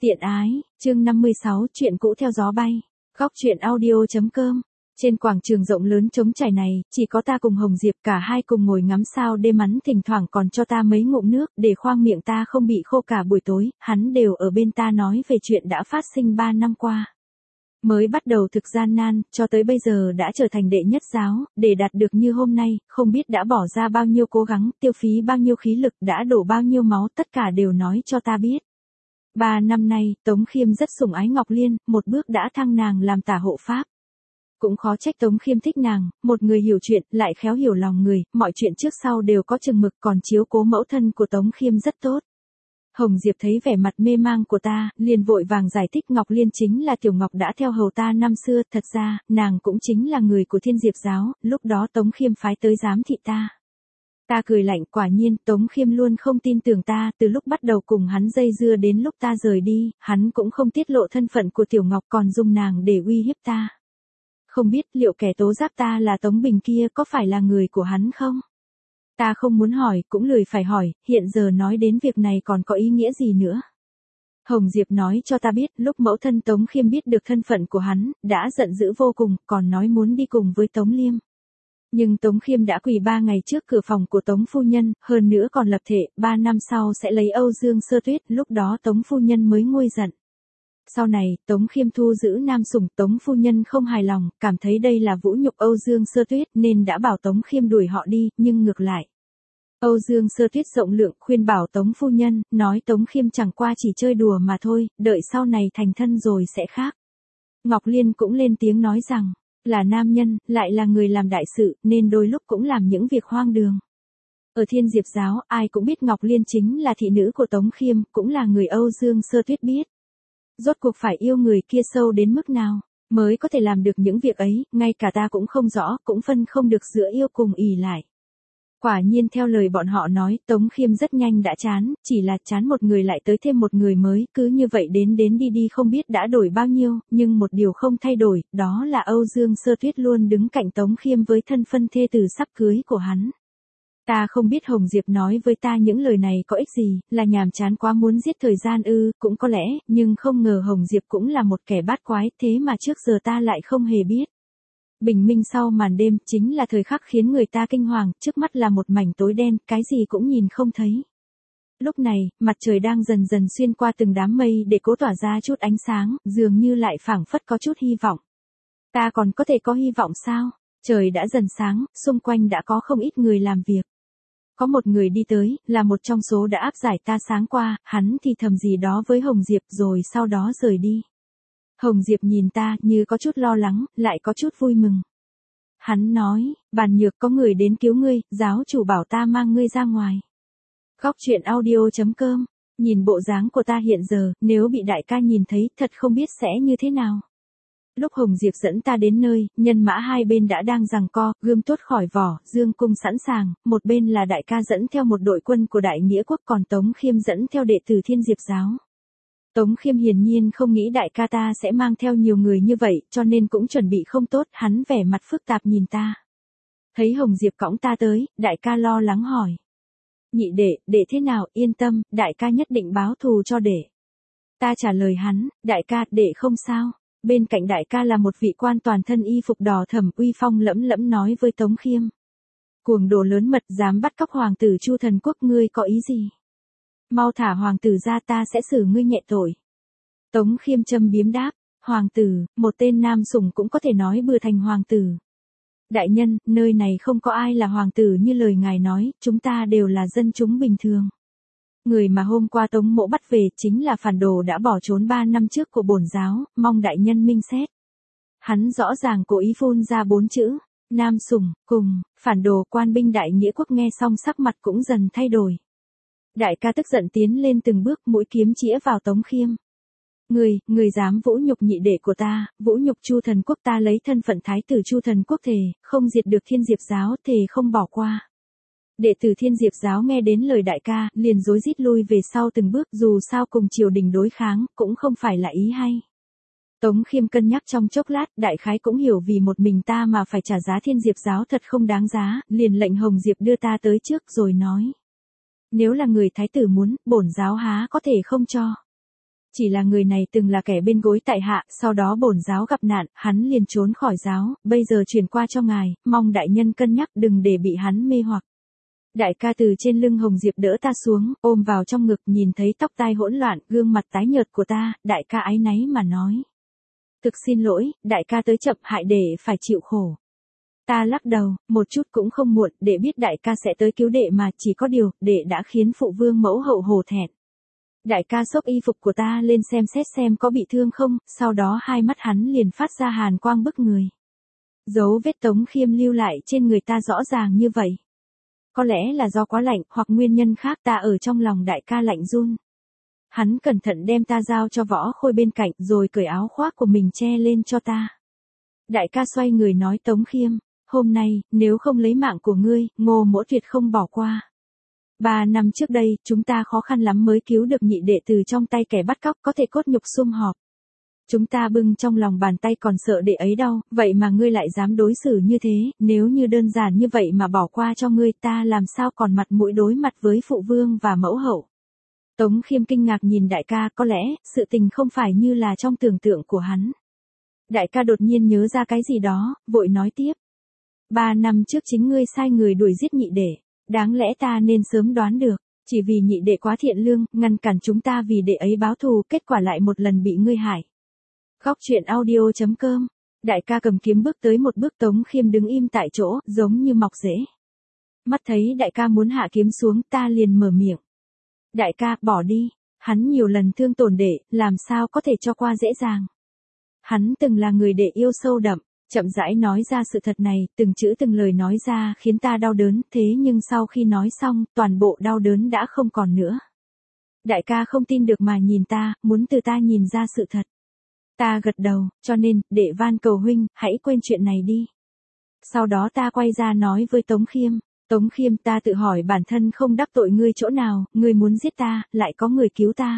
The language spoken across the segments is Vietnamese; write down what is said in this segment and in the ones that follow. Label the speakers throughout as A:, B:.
A: Tiện ái, chương 56, chuyện cũ theo gió bay. Góc truyện audio.com. Trên quảng trường rộng lớn trống trải này, chỉ có ta cùng Hồng Diệp, cả hai cùng ngồi ngắm sao đêm, hắn thỉnh thoảng còn cho ta mấy ngụm nước để khoang miệng ta không bị khô cả buổi tối, hắn đều ở bên ta nói về chuyện đã phát sinh 3 năm qua. Mới bắt đầu thực gian nan, cho tới bây giờ đã trở thành đệ nhất giáo, để đạt được như hôm nay, không biết đã bỏ ra bao nhiêu cố gắng, tiêu phí bao nhiêu khí lực, đã đổ bao nhiêu máu, tất cả đều nói cho ta biết. 3 năm nay, Tống Khiêm rất sủng ái Ngọc Liên, một bước đã thăng nàng làm tả hộ pháp. Cũng khó trách Tống Khiêm thích nàng, một người hiểu chuyện, lại khéo hiểu lòng người, mọi chuyện trước sau đều có chừng mực, còn chiếu cố mẫu thân của Tống Khiêm rất tốt. Hồng Diệp thấy vẻ mặt mê mang của ta, liền vội vàng giải thích Ngọc Liên chính là Tiểu Ngọc đã theo hầu ta năm xưa, thật ra, nàng cũng chính là người của Thiên Diệp giáo, lúc đó Tống Khiêm phái tới giám thị ta. Ta cười lạnh, quả nhiên, Tống Khiêm luôn không tin tưởng ta, từ lúc bắt đầu cùng hắn dây dưa đến lúc ta rời đi, hắn cũng không tiết lộ thân phận của Tiểu Ngọc, còn dùng nàng để uy hiếp ta. Không biết liệu kẻ tố giác ta là Tống Bình kia có phải là người của hắn không? Ta không muốn hỏi, cũng lười phải hỏi, hiện giờ nói đến việc này còn có ý nghĩa gì nữa. Hồng Diệp nói cho ta biết, lúc mẫu thân Tống Khiêm biết được thân phận của hắn, đã giận dữ vô cùng, còn nói muốn đi cùng với Tống Liêm. Nhưng Tống Khiêm đã quỳ 3 ngày trước cửa phòng của Tống phu nhân, hơn nữa còn lập thể, 3 năm sau sẽ lấy Âu Dương Sơ Tuyết, lúc đó Tống phu nhân mới nguôi giận. Sau này, Tống Khiêm thu giữ nam sủng, Tống phu nhân không hài lòng, cảm thấy đây là vũ nhục Âu Dương Sơ Tuyết nên đã bảo Tống Khiêm đuổi họ đi, nhưng ngược lại. Âu Dương Sơ Tuyết rộng lượng khuyên bảo Tống phu nhân, nói Tống Khiêm chẳng qua chỉ chơi đùa mà thôi, đợi sau này thành thân rồi sẽ khác. Ngọc Liên cũng lên tiếng nói rằng, là nam nhân, lại là người làm đại sự, nên đôi lúc cũng làm những việc hoang đường. Ở Thiên Diệp giáo, ai cũng biết Ngọc Liên chính là thị nữ của Tống Khiêm, cũng là người Âu Dương Sơ Tuyết biết. Rốt cuộc phải yêu người kia sâu đến mức nào, mới có thể làm được những việc ấy, ngay cả ta cũng không rõ, cũng phân không được giữa yêu cùng ỷ lại. Quả nhiên theo lời bọn họ nói, Tống Khiêm rất nhanh đã chán, chỉ là chán một người lại tới thêm một người mới, cứ như vậy đến đi không biết đã đổi bao nhiêu, nhưng một điều không thay đổi, đó là Âu Dương Sơ Tuyết luôn đứng cạnh Tống Khiêm với thân phân thê tử sắp cưới của hắn. Ta không biết Hồng Diệp nói với ta những lời này có ích gì, là nhàm chán quá muốn giết thời gian ư, cũng có lẽ, nhưng không ngờ Hồng Diệp cũng là một kẻ bát quái, thế mà trước giờ ta lại không hề biết. Bình minh sau màn đêm, chính là thời khắc khiến người ta kinh hoàng, trước mắt là một mảnh tối đen, cái gì cũng nhìn không thấy. Lúc này, mặt trời đang dần dần xuyên qua từng đám mây để cố tỏa ra chút ánh sáng, dường như lại phảng phất có chút hy vọng. Ta còn có thể có hy vọng sao? Trời đã dần sáng, xung quanh đã có không ít người làm việc. Có một người đi tới, là một trong số đã áp giải ta sáng qua, hắn thì thầm gì đó với Hồng Diệp rồi sau đó rời đi. Hồng Diệp nhìn ta như có chút lo lắng, lại có chút vui mừng. Hắn nói, Bàn Nhược có người đến cứu ngươi, giáo chủ bảo ta mang ngươi ra ngoài. Góc truyện audio.com, nhìn bộ dáng của ta hiện giờ, nếu bị đại ca nhìn thấy, thật không biết sẽ như thế nào. Lúc Hồng Diệp dẫn ta đến nơi, nhân mã hai bên đã đang giằng co, gươm tuốt khỏi vỏ, dương cung sẵn sàng, một bên là đại ca dẫn theo một đội quân của Đại Nghĩa Quốc, còn Tống Khiêm dẫn theo đệ tử Thiên Diệp giáo. Tống Khiêm hiển nhiên không nghĩ đại ca ta sẽ mang theo nhiều người như vậy, cho nên cũng chuẩn bị không tốt, hắn vẻ mặt phức tạp nhìn ta. Thấy Hồng Diệp cõng ta tới, đại ca lo lắng hỏi. Nhị đệ thế nào, yên tâm, đại ca nhất định báo thù cho đệ. Ta trả lời hắn, đại ca, đệ không sao. Bên cạnh đại ca là một vị quan toàn thân y phục đỏ thẫm uy phong lẫm lẫm nói với Tống Khiêm. Cuồng đồ lớn mật dám bắt cóc hoàng tử Chu Thần Quốc, ngươi có ý gì? Mau thả hoàng tử ra, ta sẽ xử ngươi nhẹ tội. Tống Khiêm châm biếm đáp, hoàng tử, một tên nam sủng cũng có thể nói bừa thành hoàng tử. Đại nhân, nơi này không có ai là hoàng tử như lời ngài nói, chúng ta đều là dân chúng bình thường. Người mà hôm qua Tống mỗ bắt về chính là phản đồ đã bỏ trốn 3 năm trước của bổn giáo, mong đại nhân minh xét. Hắn rõ ràng cố ý phun ra 4 chữ, nam sủng, cùng, phản đồ. Quan binh Đại Nghĩa Quốc nghe xong sắc mặt cũng dần thay đổi. Đại ca tức giận tiến lên từng bước, mũi kiếm chĩa vào Tống Khiêm. Người dám vũ nhục nhị đệ của ta, vũ nhục Chu Thần Quốc, ta lấy thân phận thái tử Chu Thần Quốc thề, không diệt được Thiên Diệp giáo, thề không bỏ qua. Đệ tử Thiên Diệp giáo nghe đến lời đại ca, liền rối rít lui về sau từng bước, dù sao cùng triều đình đối kháng, cũng không phải là ý hay. Tống Khiêm cân nhắc trong chốc lát, đại khái cũng hiểu vì một mình ta mà phải trả giá Thiên Diệp giáo thật không đáng giá, liền lệnh Hồng Diệp đưa ta tới trước rồi nói. Nếu là người thái tử muốn, bổn giáo há có thể không cho. Chỉ là người này từng là kẻ bên gối tại hạ, sau đó bổn giáo gặp nạn, hắn liền trốn khỏi giáo, bây giờ truyền qua cho ngài, mong đại nhân cân nhắc đừng để bị hắn mê hoặc. Đại ca từ trên lưng Hồng Diệp đỡ ta xuống, ôm vào trong ngực, nhìn thấy tóc tai hỗn loạn, gương mặt tái nhợt của ta, đại ca áy náy mà nói. Thực xin lỗi, đại ca tới chậm hại đệ phải chịu khổ. Ta lắc đầu, một chút cũng không muộn, đệ biết đại ca sẽ tới cứu đệ mà, chỉ có điều, đệ đã khiến phụ vương mẫu hậu hổ thẹn. Đại ca xốc y phục của ta lên xem xét xem có bị thương không, sau đó hai mắt hắn liền phát ra hàn quang bức người. Dấu vết Tống Khiêm lưu lại trên người ta rõ ràng như vậy. Có lẽ là do quá lạnh, hoặc nguyên nhân khác, ta ở trong lòng đại ca lạnh run. Hắn cẩn thận đem ta giao cho Võ Khôi bên cạnh, rồi cởi áo khoác của mình che lên cho ta. Đại ca xoay người nói: Tống Khiêm, hôm nay, nếu không lấy mạng của ngươi, Ngô Mỗ tuyệt không bỏ qua. 3 năm trước đây, chúng ta khó khăn lắm mới cứu được nhị đệ từ trong tay kẻ bắt cóc, có thể cốt nhục sum họp. Chúng ta bưng trong lòng bàn tay còn sợ đệ ấy đau, vậy mà ngươi lại dám đối xử như thế, nếu như đơn giản như vậy mà bỏ qua cho ngươi, ta làm sao còn mặt mũi đối mặt với phụ vương và mẫu hậu. Tống Khiêm kinh ngạc nhìn đại ca, có lẽ, sự tình không phải như là trong tưởng tượng của hắn. Đại ca đột nhiên nhớ ra cái gì đó, vội nói tiếp. 3 năm trước chính ngươi sai người đuổi giết nhị đệ, đáng lẽ ta nên sớm đoán được, chỉ vì nhị đệ quá thiện lương, ngăn cản chúng ta vì đệ ấy báo thù, kết quả lại một lần bị ngươi hại. Góc truyện audio.com. Đại ca cầm kiếm bước tới một bước, Tống Khiêm đứng im tại chỗ, giống như mọc rễ. Mắt thấy đại ca muốn hạ kiếm xuống, ta liền mở miệng. Đại ca, bỏ đi, hắn nhiều lần thương tổn đệ, làm sao có thể cho qua dễ dàng. Hắn từng là người đệ yêu sâu đậm, chậm rãi nói ra sự thật này, từng chữ từng lời nói ra khiến ta đau đớn, thế nhưng sau khi nói xong, toàn bộ đau đớn đã không còn nữa. Đại ca không tin được mà nhìn ta, muốn từ ta nhìn ra sự thật. Ta gật đầu, cho nên, đệ van cầu huynh, hãy quên chuyện này đi. Sau đó ta quay ra nói với Tống Khiêm. Tống Khiêm, ta tự hỏi bản thân không đắc tội ngươi chỗ nào, ngươi muốn giết ta, lại có người cứu ta.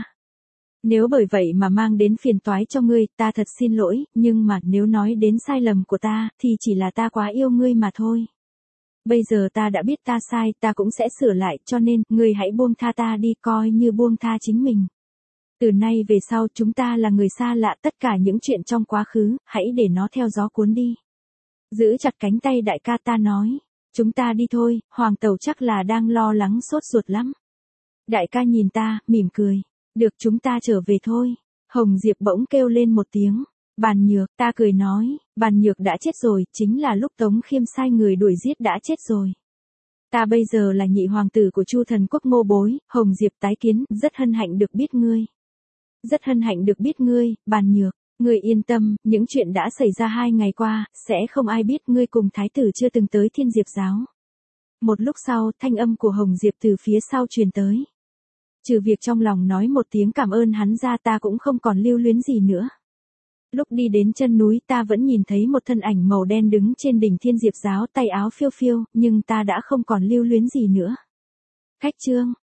A: Nếu bởi vậy mà mang đến phiền toái cho ngươi, ta thật xin lỗi, nhưng mà nếu nói đến sai lầm của ta, thì chỉ là ta quá yêu ngươi mà thôi. Bây giờ ta đã biết ta sai, ta cũng sẽ sửa lại, cho nên, ngươi hãy buông tha ta đi, coi như buông tha chính mình. Từ nay về sau chúng ta là người xa lạ, tất cả những chuyện trong quá khứ, hãy để nó theo gió cuốn đi. Giữ chặt cánh tay đại ca, ta nói. Chúng ta đi thôi, Hoàng Tẩu chắc là đang lo lắng sốt ruột lắm. Đại ca nhìn ta, mỉm cười. Được, chúng ta trở về thôi. Hồng Diệp bỗng kêu lên một tiếng. Bàn Nhược, ta cười nói, Bàn Nhược đã chết rồi, chính là lúc Tống Khiêm sai người đuổi giết đã chết rồi. Ta bây giờ là nhị hoàng tử của Chu Thần Quốc Ngô Bối, Hồng Diệp tái kiến, rất hân hạnh được biết ngươi. Rất hân hạnh được biết ngươi, Bàn Nhược. Ngươi yên tâm, những chuyện đã xảy ra 2 ngày qua, sẽ không ai biết ngươi cùng thái tử chưa từng tới Thiên Diệp giáo. Một lúc sau, thanh âm của Hồng Diệp từ phía sau truyền tới. Trừ việc trong lòng nói một tiếng cảm ơn hắn ra, ta cũng không còn lưu luyến gì nữa. Lúc đi đến chân núi, ta vẫn nhìn thấy một thân ảnh màu đen đứng trên đỉnh Thiên Diệp giáo, tay áo phiêu phiêu, nhưng ta đã không còn lưu luyến gì nữa. Khách chương.